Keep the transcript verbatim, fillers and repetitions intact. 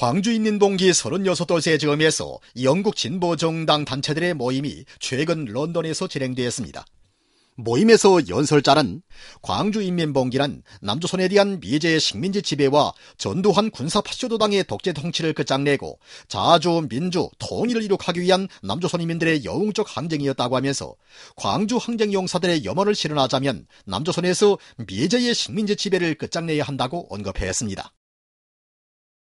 광주인민봉기 서른여섯 돌째 즈음에서 영국 진보정당 단체들의 모임이 최근 런던에서 진행되었습니다. 모임에서 연설자는 광주인민봉기란 남조선에 대한 미제의 식민지 지배와 전두환 군사파쇼도당의 독재 통치를 끝장내고 자주, 민주, 통일을 이룩하기 위한 남조선인민들의 영웅적 항쟁이었다고 하면서 광주 항쟁용사들의 염원을 실현하자면 남조선에서 미제의 식민지 지배를 끝장내야 한다고 언급했습니다.